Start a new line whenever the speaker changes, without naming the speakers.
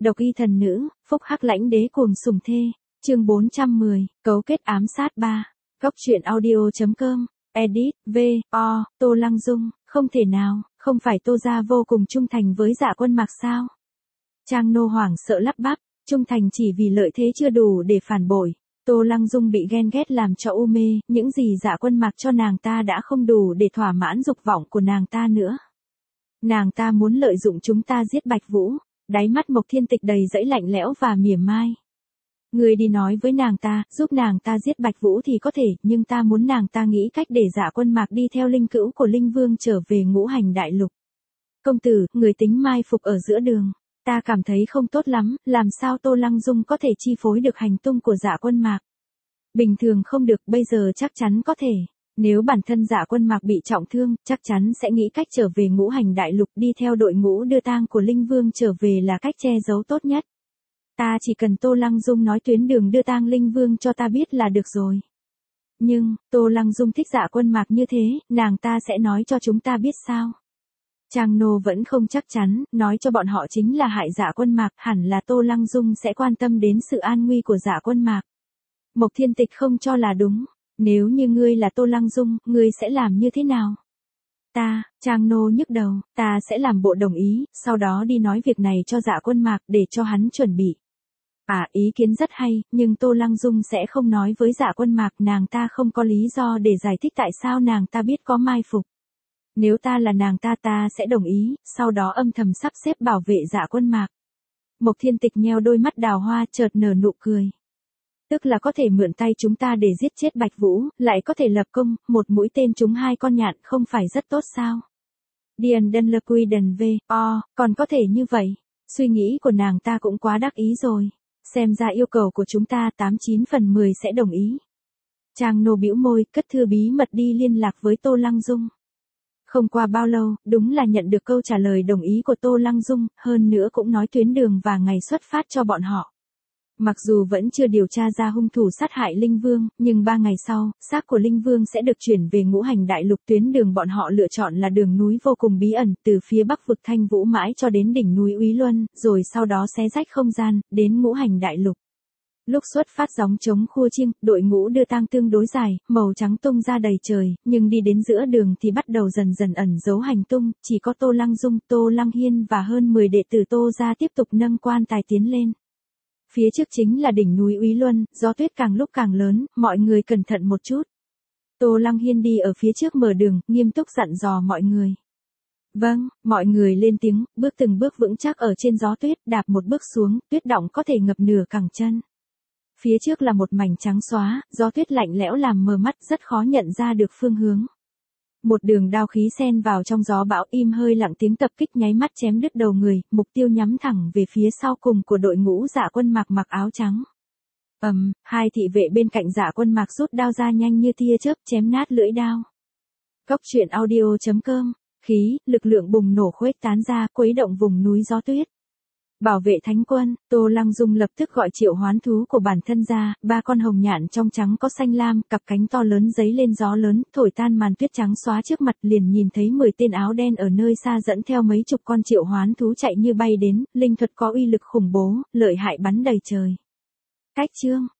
Độc y thần nữ, phúc hắc lãnh đế cuồng sủng thê. Chương 410, cấu kết ám sát 3. Góc truyện audio.com. Edit, V.O. Tô Lăng Dung, không thể nào, không phải Tô gia vô cùng trung thành với Dạ Quân Mạc sao? Trang Nô hoảng sợ lắp bắp, trung thành chỉ vì lợi thế chưa đủ để phản bội. Tô Lăng Dung bị ghen ghét làm cho u mê, những gì Dạ Quân Mạc cho nàng ta đã không đủ để thỏa mãn dục vọng của nàng ta nữa. Nàng ta muốn lợi dụng chúng ta giết Bạch Vũ. Đáy mắt Mộc Thiên Tịch đầy dẫy lạnh lẽo và mỉa mai. Người đi nói với nàng ta, giúp nàng ta giết Bạch Vũ thì có thể, nhưng ta muốn nàng ta nghĩ cách để Dạ Quân Mạc đi theo linh cữu của Linh Vương trở về Ngũ Hành Đại Lục. Công tử, người tính mai phục ở giữa đường. Ta cảm thấy không tốt lắm, làm sao Tô Lăng Dung có thể chi phối được hành tung của Dạ Quân Mạc? Bình thường không được, bây giờ chắc chắn có thể. Nếu bản thân Dạ Quân Mạc bị trọng thương, chắc chắn sẽ nghĩ cách trở về Ngũ Hành Đại Lục, đi theo đội ngũ đưa tang của Linh Vương trở về là cách che giấu tốt nhất. Ta chỉ cần Tô Lăng Dung nói tuyến đường đưa tang Linh Vương cho ta biết là được rồi. Nhưng, Tô Lăng Dung thích Dạ Quân Mạc như thế, nàng ta sẽ nói cho chúng ta biết sao? Trang Nô vẫn không chắc chắn, nói cho bọn họ chính là hại Dạ Quân Mạc, hẳn là Tô Lăng Dung sẽ quan tâm đến sự an nguy của Dạ Quân Mạc. Mộc Thiên Tịch không cho là đúng. Nếu như ngươi là Tô Lăng Dung, ngươi sẽ làm như thế nào? Trang Nô nhức đầu, ta sẽ làm bộ đồng ý, sau đó đi nói việc này cho Dạ Quân Mạc để cho hắn chuẩn bị. Ý kiến rất hay, nhưng Tô Lăng Dung sẽ không nói với Dạ Quân Mạc, nàng ta không có lý do để giải thích tại sao nàng ta biết có mai phục. Nếu ta là nàng ta sẽ đồng ý, sau đó âm thầm sắp xếp bảo vệ Dạ Quân Mạc. Mộc Thiên Tịch nheo đôi mắt đào hoa chợt nở nụ cười. Tức là có thể mượn tay chúng ta để giết chết Bạch Vũ, lại có thể lập công, một mũi tên trúng 2 con nhạn, không phải rất tốt sao? Điền Đân Lơ Quy Đần V.O. Còn có thể như vậy. Suy nghĩ của nàng ta cũng quá đắc ý rồi. Xem ra yêu cầu của chúng ta 89 phần 10 sẽ đồng ý. Trang Nô bĩu môi, cất thư bí mật đi liên lạc với Tô Lăng Dung. Không qua bao lâu, đúng là nhận được câu trả lời đồng ý của Tô Lăng Dung, hơn nữa cũng nói tuyến đường và ngày xuất phát cho bọn họ. Mặc dù vẫn chưa điều tra ra hung thủ sát hại Linh Vương, nhưng 3 ngày sau, xác của Linh Vương sẽ được chuyển về Ngũ Hành Đại Lục. Tuyến đường bọn họ lựa chọn là đường núi vô cùng bí ẩn, từ phía bắc vực Thanh Vũ mãi cho đến đỉnh núi Úy Luân, rồi sau đó xé rách không gian, đến Ngũ Hành Đại Lục. Lúc xuất phát gióng trống khua chiêng, đội ngũ đưa tang tương đối dài, màu trắng tung ra đầy trời, nhưng đi đến giữa đường thì bắt đầu dần dần ẩn giấu hành tung, chỉ có Tô Lăng Dung, Tô Lăng Hiên và hơn 10 đệ tử Tô gia tiếp tục nâng quan tài tiến lên. Phía trước chính là đỉnh núi Úy Luân, gió tuyết càng lúc càng lớn, mọi người cẩn thận một chút. Tô Lăng Hiên đi ở phía trước mở đường, nghiêm túc dặn dò mọi người. Vâng, mọi người lên tiếng, bước từng bước vững chắc ở trên gió tuyết, đạp một bước xuống, tuyết đọng có thể ngập nửa cẳng chân. Phía trước là một mảnh trắng xóa, gió tuyết lạnh lẽo làm mờ mắt, rất khó nhận ra được phương hướng. Một đường đao khí xen vào trong gió bão, im hơi lặng tiếng tập kích nháy mắt chém đứt đầu người, mục tiêu nhắm thẳng về phía sau cùng của đội ngũ Dạ Quân Mạc mặc áo trắng. Hai thị vệ bên cạnh Dạ Quân Mạc rút đao ra nhanh như tia chớp chém nát lưỡi đao. Góc truyện audio.com. Khí, lực lượng bùng nổ khuếch tán ra, quấy động vùng núi gió tuyết. Bảo vệ thánh quân, Tô Lăng Dung lập tức gọi triệu hoán thú của bản thân ra, 3 con hồng nhạn trong trắng có xanh lam, cặp cánh to lớn giấy lên gió lớn, thổi tan màn tuyết trắng xóa trước mặt, liền nhìn thấy 10 tên áo đen ở nơi xa dẫn theo mấy chục con triệu hoán thú chạy như bay đến, linh thuật có uy lực khủng bố, lợi hại bắn đầy trời. Cách chương